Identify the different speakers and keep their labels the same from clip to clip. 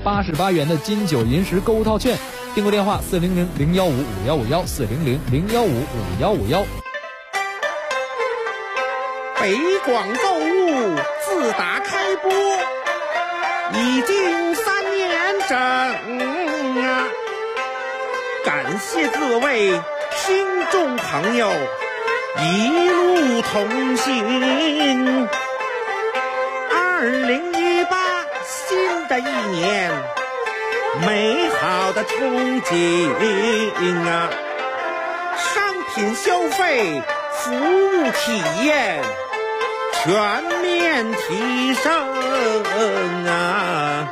Speaker 1: 88元的金九银十购物套券。订购电话400-015-5151，400-015-5151。
Speaker 2: 北广购物自打开播已经3年整啊，感谢各位听众朋友一路同行。2018新的一年，美好的憧憬啊，商品消费，服务体验全面提升啊！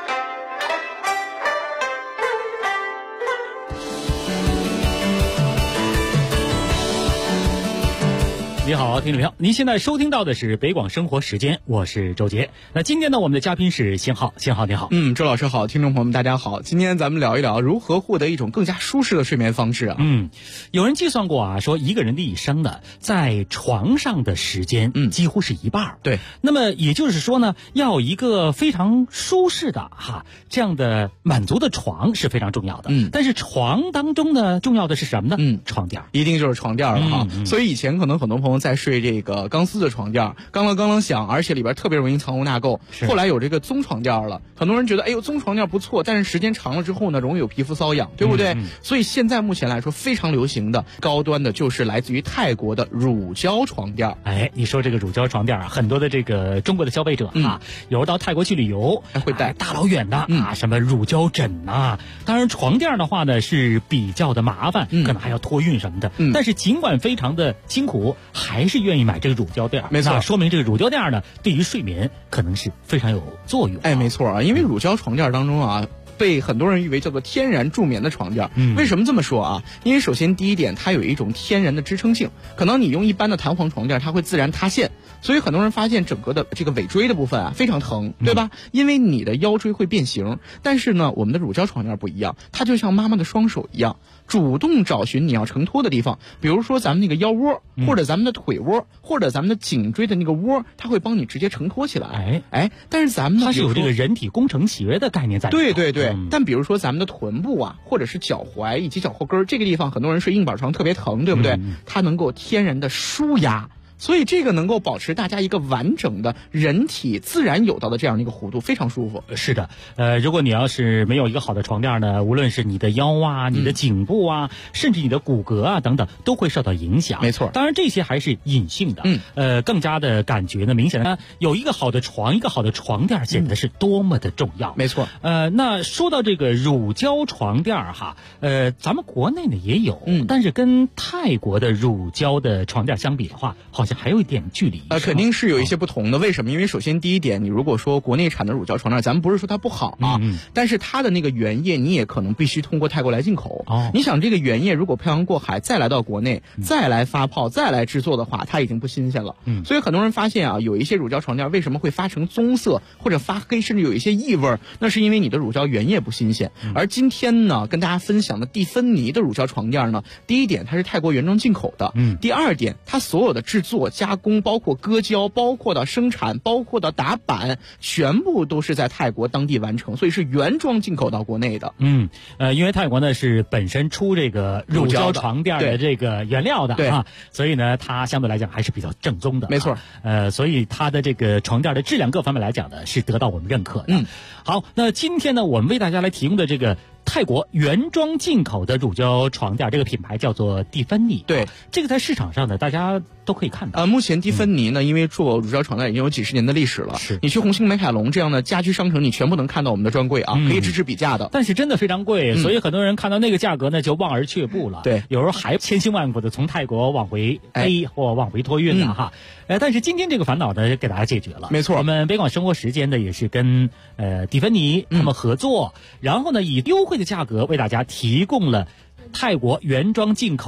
Speaker 3: 你好，听众朋友，您现在收听到的是北广生活时间，我是周杰。那今天呢，我们的嘉宾是辛浩，辛浩你好。
Speaker 4: 周老师好，听众朋友们大家好。今天咱们聊一聊如何获得一种更加舒适的睡眠方式啊。
Speaker 3: 有人计算过啊，说一个人的一生呢，在床上的时间几乎是一半。
Speaker 4: 对，
Speaker 3: 那么也就是说呢，要一个非常舒适的这样的满足的床是非常重要的。但是床当中呢，重要的是什么呢？床垫，
Speaker 4: 一定就是床垫了哈。所以以前可能很多朋友在睡这个钢丝的床垫，刚啷响，而且里边特别容易藏污纳垢。后来有这个棕床垫了，很多人觉得哎呦棕床垫不错，但是时间长了之后呢，容易有皮肤瘙痒，对不对？所以现在目前来说非常流行的高端的就是来自于泰国的乳胶床垫。
Speaker 3: 哎，你说这个乳胶床垫啊，很多的这个中国的消费者有时候到泰国去旅游
Speaker 4: 会带
Speaker 3: 大老远的什么乳胶枕啊。当然床垫的话呢是比较的麻烦，可能还要托运什么的。但是尽管非常的辛苦，还是愿意买这个乳胶垫。
Speaker 4: 没错，
Speaker 3: 说明这个乳胶垫呢对于睡眠可能是非常有作用。
Speaker 4: 哎，没错啊，因为乳胶床垫当中啊，被很多人誉为叫做天然助眠的床垫。为什么这么说啊？因为首先第一点，它有一种天然的支撑性，可能你用一般的弹簧床垫它会自然塌陷，所以很多人发现整个的这个尾椎的部分啊非常疼，对吧？因为你的腰椎会变形。但是呢，我们的乳胶床垫不一样，它就像妈妈的双手一样，主动找寻你要承托的地方，比如说咱们那个腰窝，或者咱们的腿窝，或者咱们的颈椎的那个窝，它会帮你直接承托起来。但是咱们呢，
Speaker 3: 它是有这个人体工程学的概念在里头。
Speaker 4: 对。但比如说咱们的臀部啊，或者是脚踝以及脚后跟这个地方，很多人睡硬板床特别疼，对不对？它能够天然的舒压。所以这个能够保持大家一个完整的人体自然有到的这样的一个弧度，非常舒服。
Speaker 3: 是的，如果你要是没有一个好的床垫呢，无论是你的腰啊、你的颈部啊，甚至你的骨骼啊等等，都会受到影响。
Speaker 4: 没错，
Speaker 3: 当然这些还是隐性的。更加的感觉呢，明显的有一个好的床，一个好的床垫显得是多么的重要。
Speaker 4: 没错。
Speaker 3: 那说到这个乳胶床垫咱们国内呢也有，但是跟泰国的乳胶的床垫相比的话，好像还有一点距离。
Speaker 4: 肯定是有一些不同的。为什么？因为首先第一点，你如果说国内产的乳胶床垫，咱们不是说它不好啊，但是它的那个原液你也可能必须通过泰国来进口。你想这个原液如果漂洋过海再来到国内，再来发泡再来制作的话，它已经不新鲜了。所以很多人发现啊，有一些乳胶床垫为什么会发成棕色或者发黑，甚至有一些异味，那是因为你的乳胶原液不新鲜。而今天呢，跟大家分享的蒂芬尼的乳胶床垫呢，第一点它是泰国原装进口的，第二点它所有的制作加工，包括割胶，包括的生产，包括的打板，全部都是在泰国当地完成，所以是原装进口到国内的。
Speaker 3: 因为泰国呢是本身出这个乳胶床垫的这个原料的所以呢它相对来讲还是比较正宗的。
Speaker 4: 没错。
Speaker 3: 所以它的这个床垫的质量各方面来讲呢是得到我们认可的。好，那今天呢我们为大家来提供的这个泰国原装进口的乳胶床垫，这个品牌叫做蒂芬尼。
Speaker 4: 对，
Speaker 3: 这个在市场上呢大家都可以看到。
Speaker 4: 目前蒂芬尼呢，因为做乳胶床垫已经有几十年的历史了。
Speaker 3: 是，
Speaker 4: 你去红星美凯龙这样的家居商城，你全部能看到我们的专柜啊，可以支持比价的。
Speaker 3: 但是真的非常贵，所以很多人看到那个价格呢就望而却步了。
Speaker 4: 对，
Speaker 3: 有时候还千辛万苦的从泰国往回飞或往回托运的但是今天这个烦恼呢给大家解决了。
Speaker 4: 没错，
Speaker 3: 我们北广生活时间呢也是跟蒂芬尼他们合作，然后呢以优惠的价格为大家提供了泰国原装进口的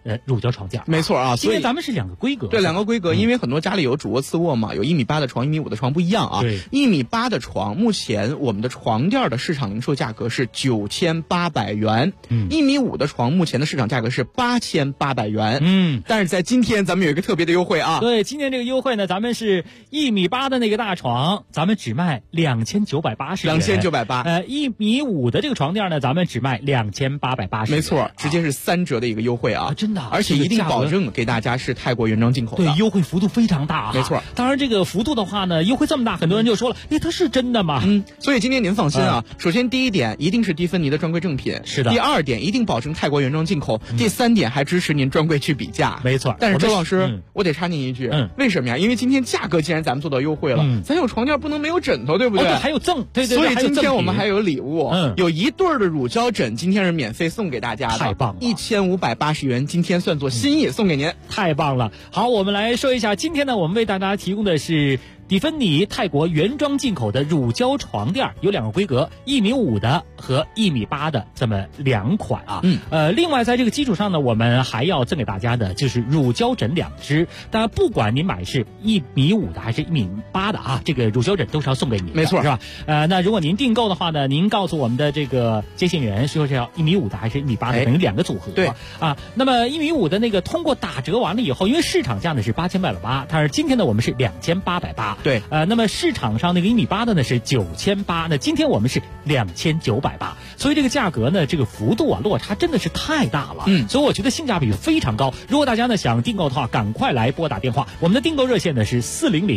Speaker 3: 乳胶床垫。
Speaker 4: 没错啊，
Speaker 3: 今天咱们是2个规格。
Speaker 4: 对，2个规格，因为很多家里有主卧次卧嘛，有1.8米的床，1.5米的床不一样啊。
Speaker 3: 对
Speaker 4: ，1.8米的床，目前我们的床垫的市场零售价格是9800元，1.5米的床目前的市场价格是8800元。但是在今天咱们有一个特别的优惠啊。
Speaker 3: 对，今天这个优惠呢，咱们是1.8米的那个大床，咱们只卖2980元。
Speaker 4: 2980。
Speaker 3: 1.5米的这个床垫呢，咱们只卖2880元。
Speaker 4: 没错，直接是3折的一个优惠啊，
Speaker 3: 真的，
Speaker 4: 而且一定保证给大家是泰国原装进口的。
Speaker 3: 对，优惠幅度非常大。
Speaker 4: 没错，
Speaker 3: 当然这个幅度的话呢，优惠这么大，很多人就说了，它是真的吗？
Speaker 4: 所以今天您放心啊。首先第一点，一定是蒂芬尼的专柜正品。
Speaker 3: 是的。
Speaker 4: 第二点，一定保证泰国原装进口。第三点，还支持您专柜去比价。
Speaker 3: 没错。
Speaker 4: 但是周老师，我得插您一句，为什么呀？因为今天价格既然咱们做到优惠了，咱有床垫不能没有枕头，对不对？
Speaker 3: 还有赠，对。
Speaker 4: 所以今天我们还有礼物，有1对的乳胶枕，今天是免费送给大家的，
Speaker 3: 太棒了
Speaker 4: ，1580元，今天算作心意送给您，
Speaker 3: 太棒了。好，我们来说一下，今天呢，我们为大家提供的是蒂芬尼泰国原装进口的乳胶床垫，有2个规格，1.5米的和1.8米的这么2款啊。另外在这个基础上呢，我们还要赠给大家的就是乳胶枕2只。当然，不管您买是1.5米的还是1.8米的啊，这个乳胶枕都是要送给您的，
Speaker 4: 没错，
Speaker 3: 是吧？那如果您订购的话呢，您告诉我们的这个接线员说是要1.5米的还是1.8米的，等于2个组合。
Speaker 4: 对
Speaker 3: 啊，那么1.5米的那个通过打折完了以后，因为市场价呢是8880，但是今天呢我们是2880。
Speaker 4: 对，
Speaker 3: 那么市场上那个1.8米的呢是9800，那今天我们是2980，所以这个价格呢，这个幅度啊落差真的是太大了。所以我觉得性价比非常高。如果大家呢想订购的话，赶快来拨打电话，我们的订购热线呢是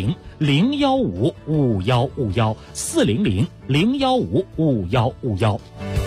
Speaker 3: 400-015-5151，400-015-5151。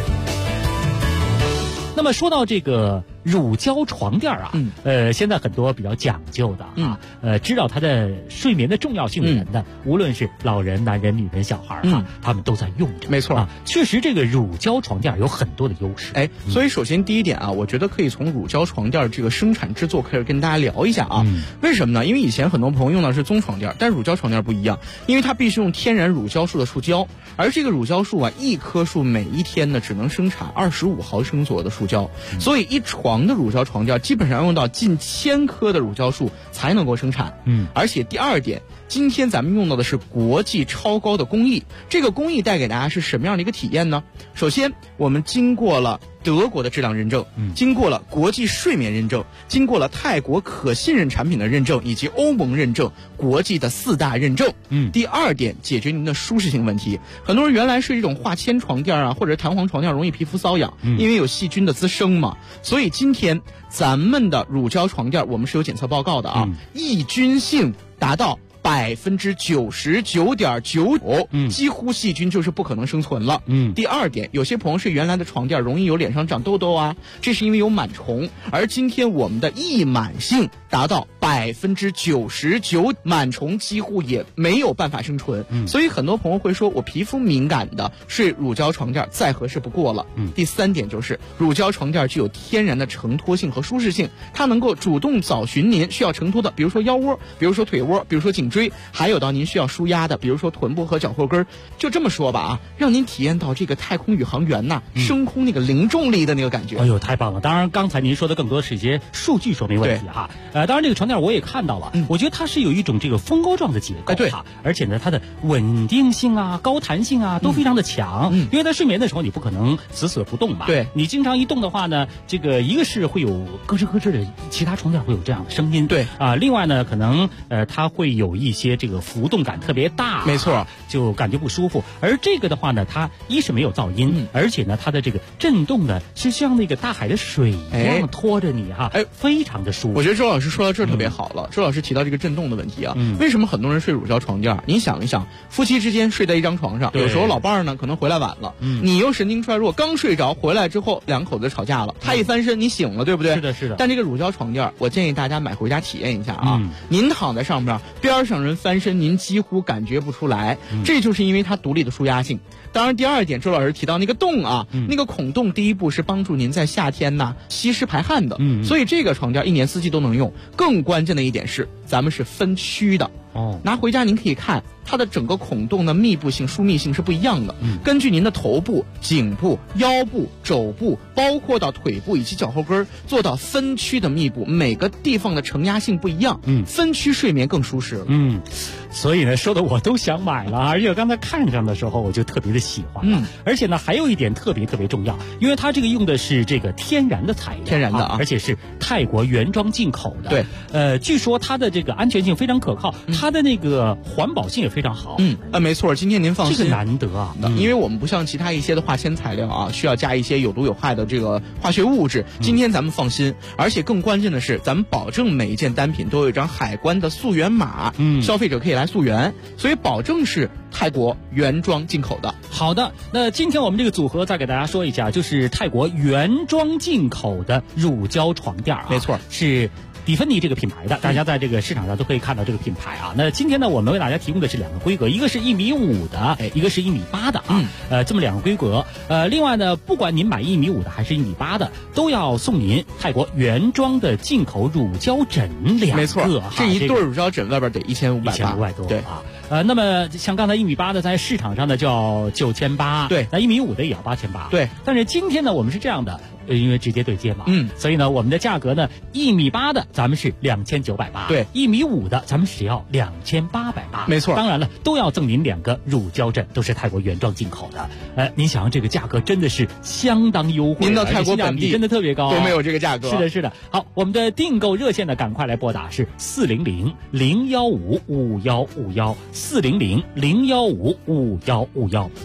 Speaker 3: 那么说到这个乳胶床垫啊，现在很多比较讲究的啊，知道它的睡眠的重要性的人呢，无论是老人、男人、女人、小孩啊，他们都在用着。
Speaker 4: 没错
Speaker 3: 啊，确实这个乳胶床垫有很多的优势。
Speaker 4: 所以首先第一点啊，我觉得可以从乳胶床垫这个生产制作开始跟大家聊一下啊。为什么呢？因为以前很多朋友用的是棕床垫，但乳胶床垫不一样，因为它必须用天然乳胶树的树胶，而这个乳胶树啊，一棵树每一天呢只能生产25毫升左右的树胶，所以一床的乳胶床垫基本上用到近1000棵的乳胶树才能够生产。而且第二点，今天咱们用到的是国际超高的工艺，这个工艺带给大家是什么样的一个体验呢？首先，我们经过了德国的质量认证，经过了国际睡眠认证，经过了泰国可信任产品的认证，以及欧盟认证，国际的4大认证。第二点，解决您的舒适性问题。很多人原来睡这种化纤床垫啊，或者弹簧床垫容易皮肤瘙痒，因为有细菌的滋生嘛。所以今天咱们的乳胶床垫，我们是有检测报告的啊，抑菌性达到99.99%，几乎细菌就是不可能生存了。第二点，有些朋友是原来的床垫容易有脸上长痘痘啊，这是因为有螨虫，而今天我们的抑螨性达到99%，螨虫几乎也没有办法生存。所以很多朋友会说，我皮肤敏感的睡乳胶床垫再合适不过了。第三点就是乳胶床垫具有天然的承托性和舒适性，它能够主动找寻您需要承托的，比如说腰窝，比如说腿窝，比如说颈椎，还有到您需要舒压的，比如说臀部和脚后跟。就这么说吧啊，让您体验到这个太空宇航员呐，升空那个零重力的那个感觉。
Speaker 3: 哎呦，太棒了！当然，刚才您说的更多是一些数据说明问题哈。当然这个床垫我也看到了，我觉得它是有一种这个蜂窝状的结构哈，而且呢，它的稳定性啊、高弹性啊都非常的强。因为在睡眠的时候你不可能死死不动嘛，
Speaker 4: 对，
Speaker 3: 你经常一动的话呢，这个一个是会有咯吱咯吱的，其他床垫会有这样的声音，
Speaker 4: 对
Speaker 3: 啊，另外呢，可能它会有一些这个浮动感特别大，
Speaker 4: 没错，
Speaker 3: 就感觉不舒服。而这个的话呢，它一是没有噪音，而且呢，它的这个震动呢是像那个大海的水一样拖着你哈，非常的舒服。
Speaker 4: 我觉得周老师说到这儿特别好了。周老师提到这个震动的问题啊，为什么很多人睡乳胶床垫？您想一想，夫妻之间睡在一张床上，有时候老伴儿呢可能回来晚了，你又神经衰弱，刚睡着回来之后两口子吵架了，他一翻身你醒了，对不对？
Speaker 3: 是的，是的。
Speaker 4: 但这个乳胶床垫，我建议大家买回家体验一下啊。您躺在上面，边上人翻身，您几乎感觉不出来，这就是因为它独立的舒压性。当然，第二点，周老师提到那个洞啊，那个孔洞，第一步是帮助您在夏天呐吸湿排汗的，所以这个床垫一年四季都能用。更关键的一点是，咱们是分区的。 拿回家您可以看它的整个孔洞的密布性、疏密性是不一样的。根据您的头部、颈部、腰部、肘部，包括到腿部以及脚后跟，做到分区的密布，每个地方的承压性不一样，分区睡眠更舒适了。
Speaker 3: 所以呢，说的我都想买了，而且刚才看上的时候我就特别的喜欢了。而且呢，还有一点特别重要，因为它这个用的是这个天然的材料，
Speaker 4: 天然的
Speaker 3: 而且是泰国原装进口的。
Speaker 4: 对，
Speaker 3: 据说它的这个安全性非常可靠，它的那个环保性也非常好。
Speaker 4: 没错，今天您放心，
Speaker 3: 这个难得啊，
Speaker 4: 因为我们不像其他一些的化纤材料啊，需要加一些有毒有害的这个化学物质。今天咱们放心，而且更关键的是，咱们保证每一件单品都有一张海关的溯源码，消费者可以来溯源，所以保证是泰国原装进口的。
Speaker 3: 好的，那今天我们这个组合再给大家说一下，就是泰国原装进口的乳胶床垫
Speaker 4: 没错，
Speaker 3: 是迪芬妮这个品牌的，大家在这个市场上都可以看到这个品牌啊。那今天呢，我们为大家提供的是2个规格，一个是1.5米的，一个是1.8米的啊。这么2个规格。另外呢，不管您买1.5米的还是1.8米的，都要送您泰国原装的进口乳胶枕2个。
Speaker 4: 没错，这一对乳胶枕外边得1500
Speaker 3: 多。
Speaker 4: 对
Speaker 3: 啊。那么像刚才1.8米的在市场上呢就要9800，
Speaker 4: 对，
Speaker 3: 那1.5米的也要8800，
Speaker 4: 对。
Speaker 3: 但是今天呢，我们是这样的，因为直接对接嘛，所以呢，我们的价格呢，1.8米的咱们是2980，
Speaker 4: 对
Speaker 3: ，1.5米的咱们只要2880，
Speaker 4: 没错。
Speaker 3: 当然了，都要赠您2个乳胶枕，都是泰国原装进口的。您想这个价格真的是相当优惠，
Speaker 4: 您到泰国本地
Speaker 3: 真的特别高，
Speaker 4: 都没有这个价格。
Speaker 3: 是的。好，我们的订购热线呢，赶快来拨打是400-015-5151，400-015-5151。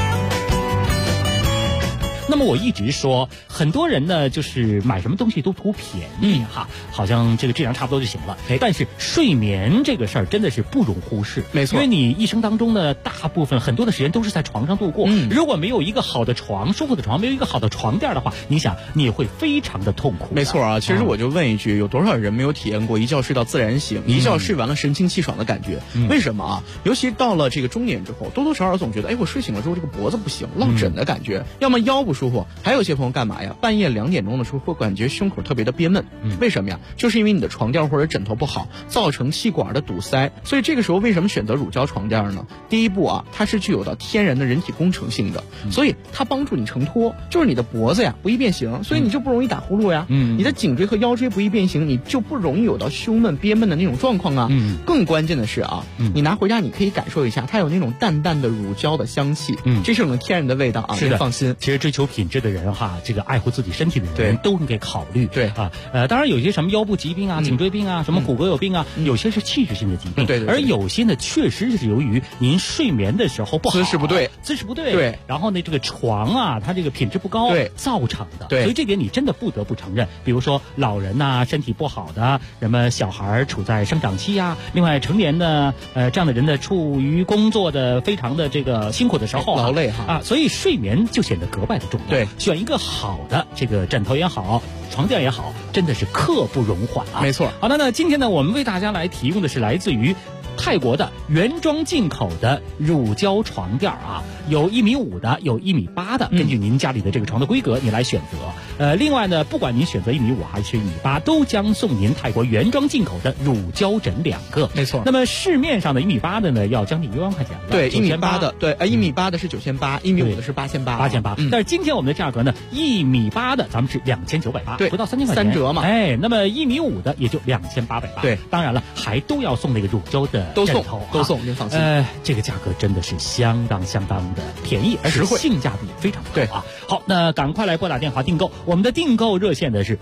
Speaker 3: 那么我一直说，很多人呢就是买什么东西都图便宜好像这个质量差不多就行了。但是睡眠这个事儿真的是不容忽视，
Speaker 4: 没错。
Speaker 3: 因为你一生当中呢，大部分很多的时间都是在床上度过。如果没有一个好的床、舒服的床，没有一个好的床垫的话，你想你会非常的痛苦。
Speaker 4: 没错啊，其实我就问一句，有多少人没有体验过一觉睡到自然醒，一觉睡完了神清气爽的感觉？为什么啊？尤其到了这个中年之后，多多少少总觉得，我睡醒了之后这个脖子不行，落枕的感觉，要么腰不舒服，还有些朋友干嘛呀？半夜2点钟的时候会感觉胸口特别的憋闷，为什么呀？就是因为你的床垫或者枕头不好，造成气管的堵塞。所以这个时候为什么选择乳胶床垫呢？第一步啊，它是具有到天然的人体工程性的，所以它帮助你承托，就是你的脖子呀不易变形，所以你就不容易打呼噜呀。你的颈椎和腰椎不易变形，你就不容易有到胸闷憋闷的那种状况啊。更关键的是啊，你拿回家你可以感受一下，它有那种淡淡的乳胶的香气，这是种天然的味道啊。
Speaker 3: 是的，
Speaker 4: 放心。
Speaker 3: 其实追求品质的人这个爱护自己身体的人都应该考虑。
Speaker 4: 对
Speaker 3: 啊，当然有些什么腰部疾病啊、颈椎病啊、什么骨骼有病啊，有些是器质性的疾病，
Speaker 4: 对。
Speaker 3: 而有些呢，确实是由于您睡眠的时候不好，
Speaker 4: 姿势不对，
Speaker 3: 对。然后呢，这个床啊，它这个品质不高，造成的。
Speaker 4: 对，
Speaker 3: 所以这点你真的不得不承认。比如说老人呐，身体不好的，什么小孩处在生长期啊，另外成年的这样的人呢，处于工作的非常的这个辛苦的时候，
Speaker 4: 劳累
Speaker 3: 所以睡眠就显得格外的重要。
Speaker 4: 对，
Speaker 3: 选一个好的这个枕头也好，床垫也好，真的是刻不容缓啊！
Speaker 4: 没错。
Speaker 3: 好的，那今天呢，我们为大家来提供的是来自于泰国的原装进口的乳胶床垫有1.5米的，有1.8米的，根据您家里的这个床的规格，你来选择。另外呢，不管您选择1.5米还是1.8米，都将送您泰国原装进口的乳胶枕2个。
Speaker 4: 没错。
Speaker 3: 那么市面上的1.8米的呢，要将近1万块钱了。
Speaker 4: 对，1.8米的，对，1.8米的是9800，1.5米的是8800。
Speaker 3: 但是今天我们的价格呢，1.8米的咱们是2980，
Speaker 4: 对，
Speaker 3: 不到3000块钱，3
Speaker 4: 折嘛。
Speaker 3: 那么1.5米的也就2880。
Speaker 4: 对，
Speaker 3: 当然了，还都要送那个乳胶的枕头，
Speaker 4: 都送，您放心。
Speaker 3: 这个价格真的是相当的便宜，而且性价比非常高啊。好，那赶快来拨打电话订购，我们的订购热线呢是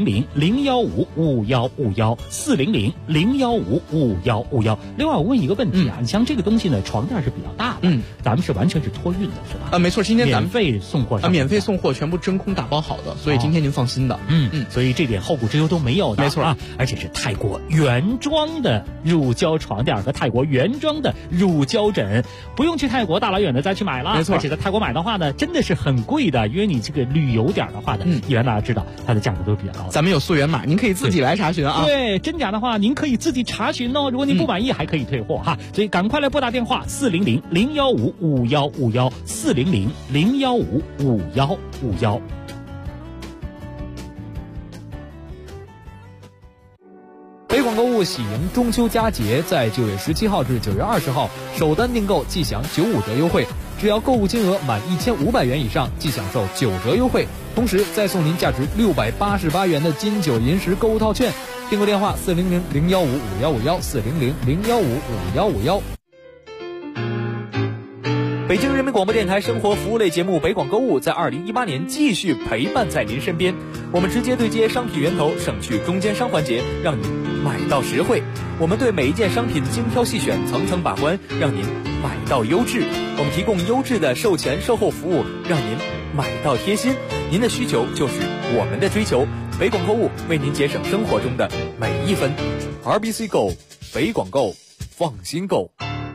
Speaker 3: 400-015-5151，400-015-5151。另外我问一个问题你像这个东西呢，床垫是比较大的，咱们是完全是托运的是吧？
Speaker 4: 没错，今天咱们
Speaker 3: 免费送货
Speaker 4: 免费送货，全部真空打包好的，所以今天您放心的。
Speaker 3: 所以这点后顾之忧都没有的，
Speaker 4: 没错
Speaker 3: 而且是泰国原装的乳胶床垫和泰国原装的乳胶枕，不用去泰国大老远的再去买了。
Speaker 4: 没错，
Speaker 3: 而且在泰国买的话呢，真的是很贵的，因为你这个旅游点的话呢，一般大家知道它的价格都是比较高的。
Speaker 4: 咱们有溯源码，您可以自己来查询啊。
Speaker 3: 对，真假的话您可以自己查询哦。如果您不满意，还可以退货所以赶快来拨打电话400-015-5151，400-015-5151。
Speaker 1: 北广购物购喜迎中秋佳节，在9月17号至9月20号首单订购即享95折优惠，只要购物金额满1500元以上即享受9折优惠，同时再送您价值688元的金九银十购物套券。订购电话400-015-5151，400-015-5151。北京人民广播电台生活服务类节目北广购物在2018年继续陪伴在您身边，我们直接对接商品源头，省去中间商环节，让您买到实惠。我们对每一件商品精挑细选，层层把关，让您买到优质。我们提供优质的售前售后服务，让您买到贴心。您的需求就是我们的追求，北广购物为您节省生活中的每一分。RBC 购，北广购，放心购。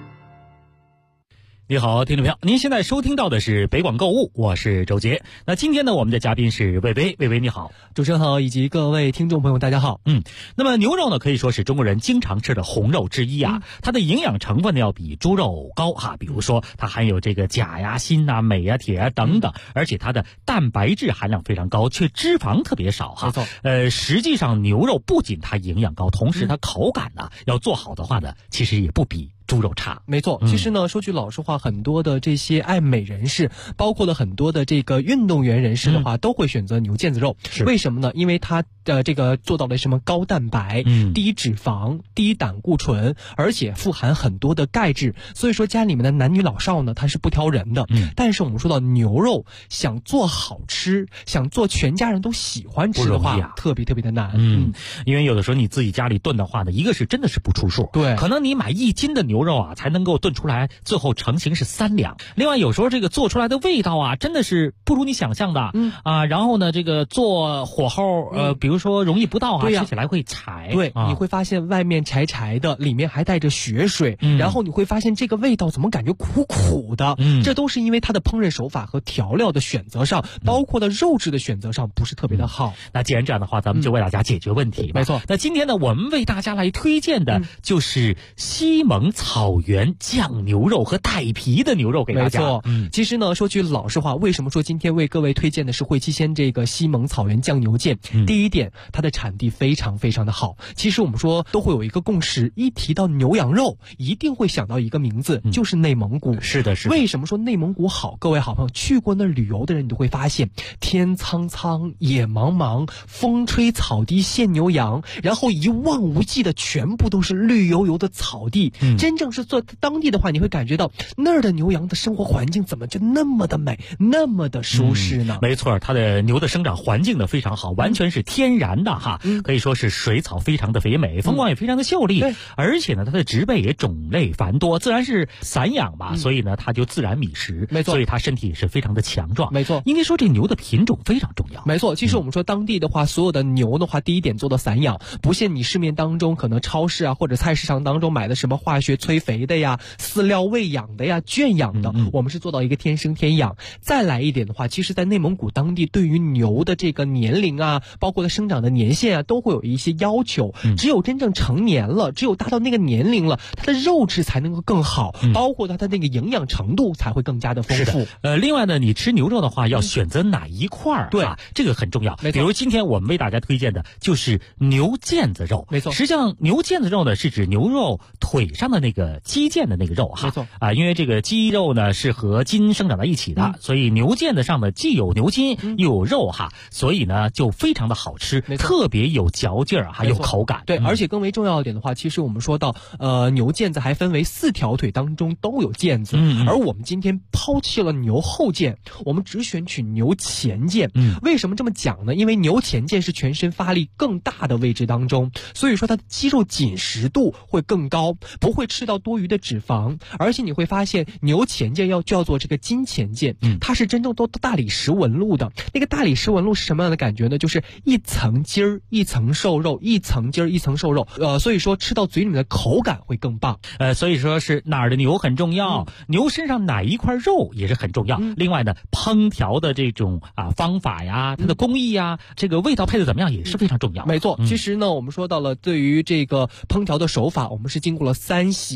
Speaker 3: 你好，听众朋友，您现在收听到的是北广购物，我是周杰。那今天呢，我们的嘉宾是魏巍，魏巍你好。
Speaker 5: 主持人好，以及各位听众朋友大家好。
Speaker 3: 那么牛肉呢，可以说是中国人经常吃的红肉之一啊，它的营养成分呢要比猪肉高哈，比如说它含有这个钾呀、锌啊、镁啊、铁啊等等，而且它的蛋白质含量非常高，却脂肪特别少哈。
Speaker 5: 没错。
Speaker 3: 实际上牛肉不仅它营养高，同时它口感呢要做好的话呢，其实也不比猪肉差。
Speaker 5: 没错，其实呢，说句老实话，很多的这些爱美人士，包括了很多的这个运动员人士的话，都会选择牛腱子肉。为什么呢？因为它的这个做到了什么高蛋白、低脂肪、低胆固醇，而且富含很多的钙质，所以说家里面的男女老少呢，它是不挑人的。但是我们说到牛肉，想做好吃，想做全家人都喜欢吃的话，特别特别的难。
Speaker 3: 因为有的时候你自己家里炖的话呢，一个是真的是不出数，
Speaker 5: 对，
Speaker 3: 可能你买1斤的牛肉啊，才能够炖出来，最后成型是3两。另外有时候这个做出来的味道啊，真的是不如你想象的。然后呢，这个做火候比如说容易不到啊，吃起来会柴。
Speaker 5: 对，你会发现外面柴柴的，里面还带着血水，然后你会发现这个味道怎么感觉苦苦的。这都是因为它的烹饪手法和调料的选择上，包括的肉质的选择上不是特别的好。
Speaker 3: 那既然这样的话，咱们就为大家解决问题。
Speaker 5: 没错。
Speaker 3: 那今天呢，我们为大家来推荐的就是西蒙草原酱牛肉和带皮的牛肉给大家。
Speaker 5: 没错。其实呢，说句老实话，为什么说今天为各位推荐的是汇七鲜这个西蒙草原酱牛腱？第一点，它的产地非常非常的好。其实我们说都会有一个共识，一提到牛羊肉，一定会想到一个名字，就是内蒙古。
Speaker 3: 是的，是的。
Speaker 5: 为什么说内蒙古好？各位好朋友去过那旅游的人，你都会发现天苍苍，野茫茫，风吹草低见牛羊，然后一望无际的全部都是绿油油的草地。真正是做当地的话，你会感觉到那儿的牛羊的生活环境怎么就那么的美，那么的舒适呢？
Speaker 3: 没错，它的牛的生长环境呢非常好，完全是天然的哈，可以说是水草非常的肥美，风光也非常的秀丽，而且呢它的植被也种类繁多，自然是散养吧，所以呢它就自然觅食，
Speaker 5: 没错，
Speaker 3: 所以它身体也是非常的强壮。
Speaker 5: 没错，
Speaker 3: 应该说这牛的品种非常重要。
Speaker 5: 没错，其实我们说当地的话，所有的牛的话，第一点做到散养，不像你市面当中可能超市啊或者菜市场当中买的什么化学催肥的呀、饲料喂养的呀、圈养的，我们是做到一个天生天养。再来一点的话，其实在内蒙古当地对于牛的这个年龄啊，包括它生长的年限啊，都会有一些要求。只有真正成年了，只有达到那个年龄了，它的肉质才能够更好，包括它的那个营养程度才会更加的丰富。
Speaker 3: 另外呢，你吃牛肉的话，要选择哪一块
Speaker 5: 对，
Speaker 3: 这个很重要。比如今天我们为大家推荐的就是牛腱子肉。
Speaker 5: 没错，
Speaker 3: 实际上牛腱子肉呢是指牛肉腿上的那个肌腱的那个肉哈。
Speaker 5: 没错
Speaker 3: 因为这个肌肉呢是和筋生长在一起的，所以牛腱子上呢既有牛筋又有肉哈，所以呢就非常的好吃，特别有嚼劲儿，还有口感。
Speaker 5: 对，而且更为重要一点的话，其实我们说到牛腱子还分为4条腿当中都有腱子，而我们今天抛弃了牛后腱，我们只选取牛前腱。为什么这么讲呢？因为牛前腱是全身发力更大的位置当中，所以说它的肌肉紧实度会更高，不会吃到多余的脂肪。而且你会发现牛前腱叫做这个筋前腱，它是真正都大理石纹路的。那个大理石纹路是什么样的感觉呢？就是一层筋儿一层瘦肉，一层筋儿一层瘦肉，所以说吃到嘴里面的口感会更棒。
Speaker 3: 所以说是哪儿的牛很重要，牛身上哪一块肉也是很重要。另外呢，烹调的这种方法呀，它的工艺呀，这个味道配的怎么样也是非常重要。
Speaker 5: 没错，其实呢，我们说到了对于这个烹调的手法，我们是经过了3洗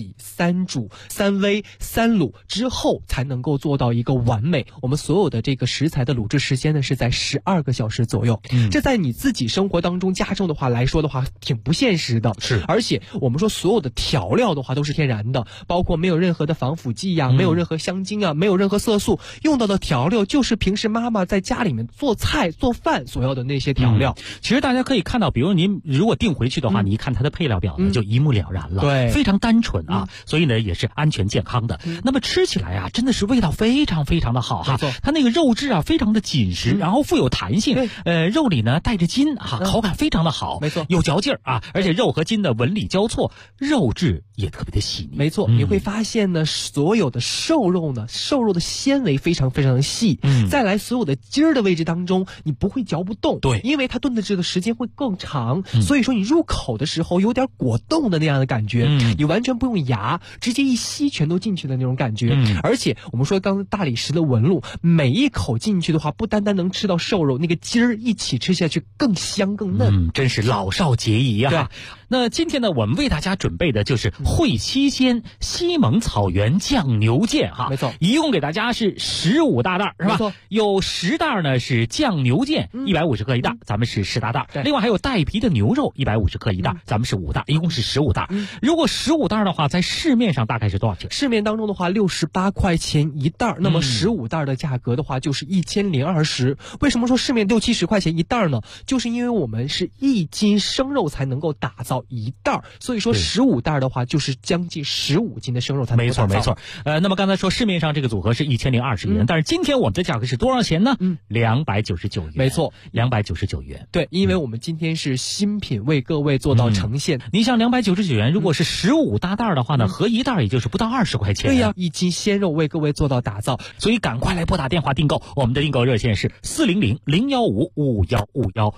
Speaker 5: 洗、3煮、3煨、3卤之后才能够做到一个完美。我们所有的这个食材的卤制时间呢是在12个小时左右。这在你自己生活当中加重的话来说的话，挺不现实的。
Speaker 3: 是，
Speaker 5: 而且我们说所有的调料的话都是天然的，包括没有任何的防腐剂没有任何香精没有任何色素，用到的调料就是平时妈妈在家里面做菜做饭所要的那些调料。
Speaker 3: 其实大家可以看到，比如您如果订回去的话，你一看它的配料表呢，就一目了然了，
Speaker 5: 对，
Speaker 3: 非常单纯所以呢也是安全健康的。那么吃起来真的是味道非常非常的好哈，它那个肉质非常的紧实，然后富有弹性，肉里呢带着筋口感非常的好，
Speaker 5: 没错，
Speaker 3: 有嚼劲而且肉和筋的纹理交错，肉质也特别的细腻。
Speaker 5: 没错，你会发现呢，所有的瘦肉的纤维非常非常的细，再来所有的筋儿的位置当中，你不会嚼不动，
Speaker 3: 对，
Speaker 5: 因为它炖的这个时间会更长，所以说你入口的时候有点果冻的那样的感觉，你完全不用牙，直接一吸全都进去的那种感觉。而且我们说刚才大理石的纹路，每一口进去的话，不单单能吃到瘦肉，那个筋儿一起吃下去更香更嫩，
Speaker 3: 真是老少皆宜
Speaker 5: 对。
Speaker 3: 那今天呢，我们为大家准备的就是会七鲜西蒙草原酱牛腱
Speaker 5: 没错，
Speaker 3: 一共给大家是15大袋，是吧？
Speaker 5: 没错，
Speaker 3: 有10袋呢是酱牛腱，150克一袋，咱们是10大袋。另外还有带皮的牛肉150克一袋，咱们是5袋，一共是15袋。如果15袋的话，在市面上大概是多少钱？
Speaker 5: 市面当中的话68块钱一袋，那么15袋的价格的话就是1020。为什么说市面60-70块钱一袋呢？就是因为我们是1斤生肉才能够打造一袋，所以说15袋的话就是将近15斤的生肉才能够打造。
Speaker 3: 没错。那么刚才说市面上这个组合是1020元，但是今天我们的价格是多少钱呢？299元。
Speaker 5: 没错
Speaker 3: ，299元。
Speaker 5: 对，因为我们今天是新品为各位做到呈现。
Speaker 3: 你像299元，如果是15大袋的话呢，合一袋也就是不到20块钱。
Speaker 5: 对呀，1斤鲜肉为各位做到打造，
Speaker 3: 所以赶快来拨打电话订购。我们的订购热线是400-015-5151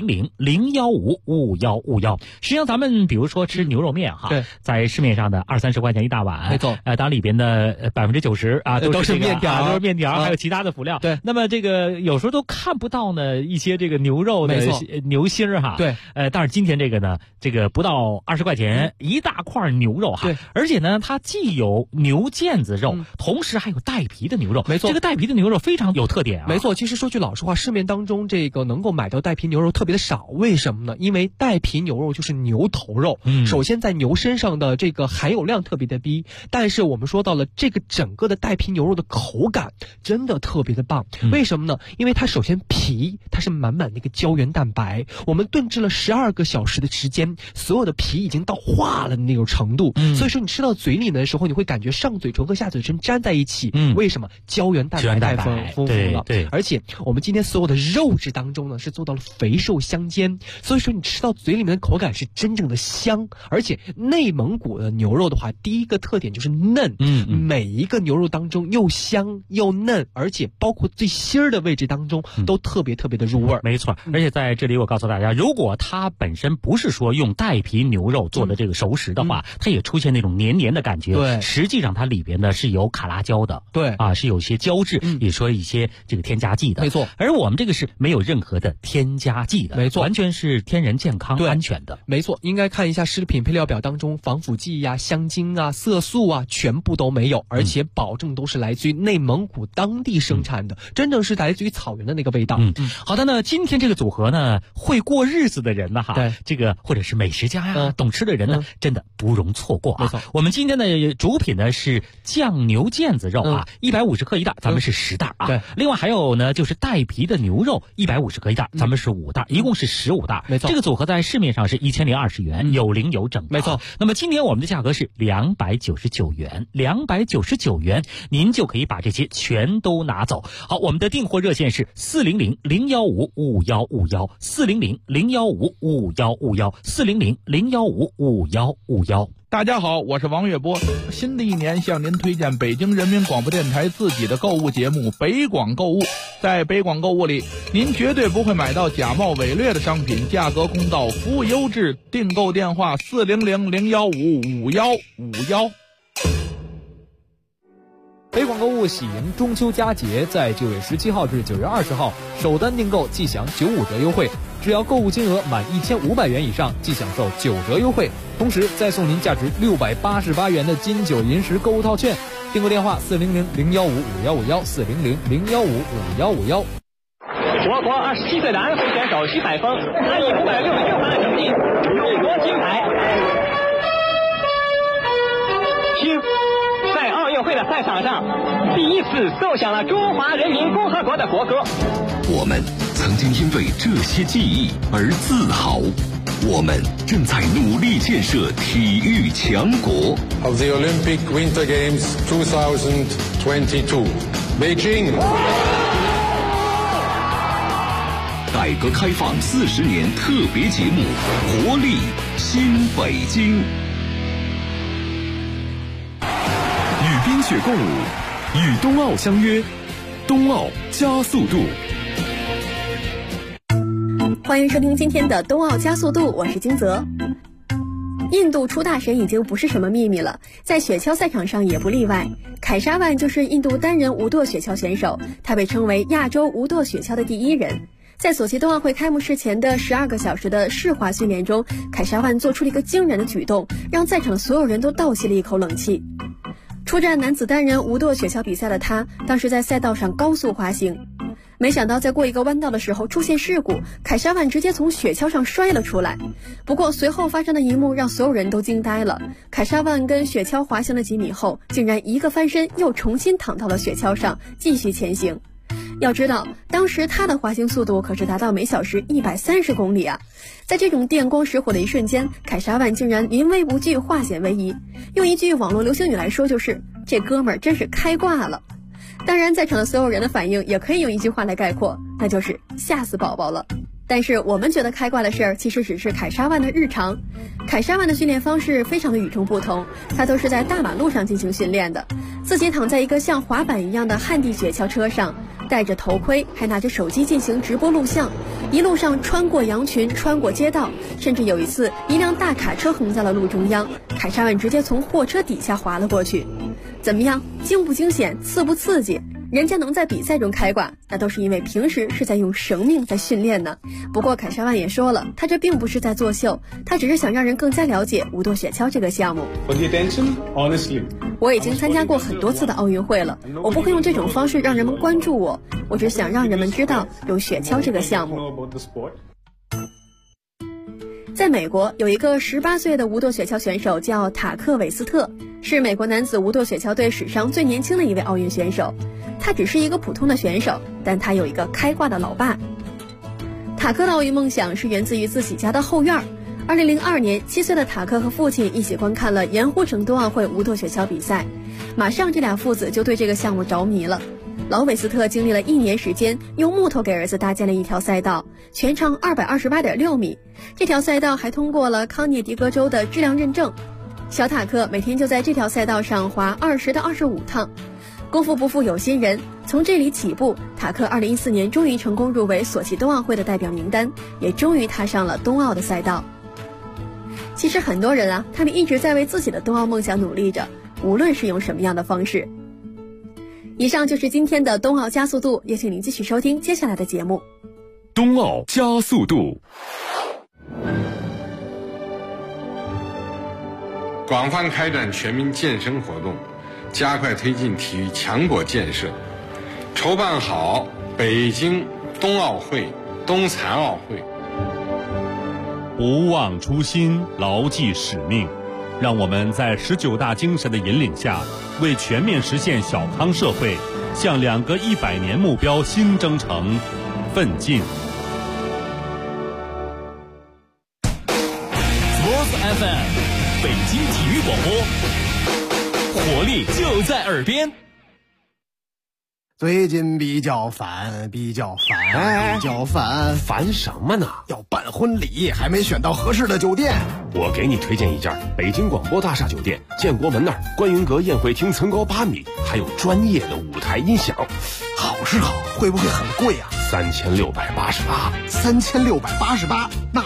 Speaker 3: 400-015-5151。实际上咱们比如说吃牛肉面
Speaker 5: 对，
Speaker 3: 在市面上的20-30块钱一大碗，
Speaker 5: 没错，
Speaker 3: 当然里边的90%
Speaker 5: 都是面条，
Speaker 3: 都是面条，还有其他的辅料。
Speaker 5: 对，
Speaker 3: 那么这个有时候都看不到呢一些这个牛肉的牛心
Speaker 5: 对，
Speaker 3: 但是今天这个呢，这个不到20块钱一大块牛肉
Speaker 5: 对，
Speaker 3: 而且呢它既有牛腱子肉，同时还有带皮的牛肉。
Speaker 5: 没错，
Speaker 3: 这个带皮的牛肉非常有特点
Speaker 5: 没错，其实说句老实话，市面当中这个能够买到带皮牛肉特别的少，为什么呢？因为带皮牛肉就是牛头肉，首先在牛身上的这个含有量特别的低，但是我们说到了这个整个的带皮牛肉的口感真的特别的棒。为什么呢？因为它首先皮它是满满的一个胶原蛋白，我们炖制了12个小时的时间，所有的皮已经到化了的那种程度，所以说你吃到嘴里的时候，你会感觉上嘴唇和下嘴唇粘在一起。为什么？胶原蛋白太丰富了。
Speaker 3: 对，
Speaker 5: 而且我们今天所有的肉质当中呢，是做到了肥瘦相间，所以说你吃到嘴里面的口感是真正的香。而且内蒙古的牛肉的话，第一个特点就是嫩，每一个牛肉当中又香又嫩，而且包括最心儿的位置当中都特别特别的入味。
Speaker 3: 没错，而且在这里我告诉大家，如果它本身不是说用带皮牛肉做的这个熟食的话，它也出现那种黏黏的感觉。
Speaker 5: 对，
Speaker 3: 实际上它里边呢是有卡拉胶的。
Speaker 5: 对
Speaker 3: 是有些胶质，也说一些这个添加剂的。
Speaker 5: 没错，
Speaker 3: 而我们这个是没有任何的添加剂的。
Speaker 5: 没错，
Speaker 3: 完全是天然健康安全的。
Speaker 5: 没错，应该看一下食品配料表当中，防腐剂香精色素全部都没有，而且保证都是来自于内蒙古当地生产的，真正是来自于草原的那个味道。
Speaker 3: 好的呢，今天这个组合呢，会过日子的人呢
Speaker 5: 对，
Speaker 3: 这个或者是美食家懂吃的人呢，真的不容错过
Speaker 5: 没错，
Speaker 3: 我们今天的主品呢是酱牛腱子肉150克一袋，咱们是10袋
Speaker 5: 对，
Speaker 3: 另外还有呢就是带皮的牛肉150克一袋，咱们是5袋，一共是15袋。
Speaker 5: 没错，
Speaker 3: 这个组合在市面上是1020元，有零有整。
Speaker 5: 没错，
Speaker 3: 那么今年我们的价格是299元，299元，您就可以把这些全都拿走。好，我们的订货热线是400-015-5151 400-015-5151 400-015-5151。
Speaker 6: 大家好，我是王月波。新的一年向您推荐北京人民广播电台自己的购物节目北广购物。在北广购物里，您绝对不会买到假冒伪劣的商品，价格公道，服务优质。订购电话400-015-5151。
Speaker 1: 北广购物喜迎中秋佳节，在9月17号至9月20号，首单订购即享95折优惠。 只要购物金额满1500元以上，即享受9折优惠，同时再送您价值688元的金九银十购物套券。订购电话400-015-5151，400-015-5151。
Speaker 7: 我国27岁的安徽选手徐海峰，他以566分的成绩勇夺金牌。徐在奥运会的赛场上第一次奏响了中华人民共和国的国歌。
Speaker 8: 我们曾经因为这些记忆而自豪，我们正在努力建设体育强国。
Speaker 9: Of the Olympic Winter Games 2022, Beijing。
Speaker 8: 改革开放40年特别节目《活力新北京》，与冰雪共舞，与冬奥相约，冬奥加速度。
Speaker 10: 欢迎收听今天的冬奥加速度，我是金泽。印度出大神已经不是什么秘密了，在雪橇赛场上也不例外。凯沙万就是印度单人无舵雪橇选手，他被称为亚洲无舵雪橇的第一人。在索契冬奥会开幕式前的12个小时的试滑训练中，凯沙万做出了一个惊人的举动，让在场的所有人都倒吸了一口冷气。出战男子单人无舵雪橇比赛的他，当时在赛道上高速滑行，没想到在过一个弯道的时候出现事故，凯沙万直接从雪橇上摔了出来。不过随后发生的一幕让所有人都惊呆了，凯沙万跟雪橇滑行了几米后，竟然一个翻身又重新躺到了雪橇上，继续前行。要知道，当时他的滑行速度可是达到每小时130公里啊！在这种电光石火的一瞬间，凯沙万竟然临危不惧，化险为夷。用一句网络流行语来说，就是这哥们儿真是开挂了。当然，在场的所有人的反应也可以用一句话来概括，那就是吓死宝宝了。但是我们觉得开挂的事儿，其实只是凯沙万的日常。凯沙万的训练方式非常的与众不同，他都是在大马路上进行训练的，自己躺在一个像滑板一样的旱地雪橇车上，戴着头盔，还拿着手机进行直播录像，一路上穿过羊群，穿过街道，甚至有一次一辆大卡车横在了路中央，凯沙万直接从货车底下滑了过去。怎么样，惊不惊险，刺不刺激？人家能在比赛中开挂，那都是因为平时是在用生命在训练呢。不过凯沙万也说了，他这并不是在作秀，他只是想让人更加了解无舵雪橇这个项目。我已经参加过很多次的奥运会了，我不会用这种方式让人们关注我，我只想让人们知道有雪橇这个项目。在美国有一个18岁的无舵雪橇选手叫塔克韦斯特，是美国男子无舵雪橇队史上最年轻的一位奥运选手。他只是一个普通的选手，但他有一个开挂的老爸。塔克的奥运梦想是源自于自己家的后院。2002年，7岁的塔克和父亲一起观看了盐湖城冬奥会无舵雪橇比赛，马上这俩父子就对这个项目着迷了。老韦斯特经历了1年时间，用木头给儿子搭建了一条赛道，全长228.6米。这条赛道还通过了康涅狄格州的质量认证。小塔克每天就在这条赛道上滑20到25趟。功夫不负有心人，从这里起步，塔克2014年终于成功入围索契冬奥会的代表名单，也终于踏上了冬奥的赛道。其实很多人啊，他们一直在为自己的冬奥梦想努力着，无论是用什么样的方式。以上就是今天的冬奥加速度，也请您继续收听接下来的节目。
Speaker 8: 冬奥加速度。
Speaker 9: 广泛开展全民健身活动，加快推进体育强国建设，筹办好北京冬奥会、冬残奥会。
Speaker 11: 不忘初心，牢记使命，让我们在19大精神的引领下，为全面实现小康社会，向2个100年目标新征程奋进。
Speaker 12: Sports FM， 北京体育广播，活力就在耳边。
Speaker 13: 最近比较烦，
Speaker 14: 烦什么呢？
Speaker 13: 要办婚礼，还没选到合适的酒店。
Speaker 14: 我给你推荐一家北京广播大厦酒店，建国门那儿观云阁宴会厅层高8米，还有专业的舞台音响。
Speaker 13: 好是好，会不会很贵啊？
Speaker 14: 3688。
Speaker 13: 3688，那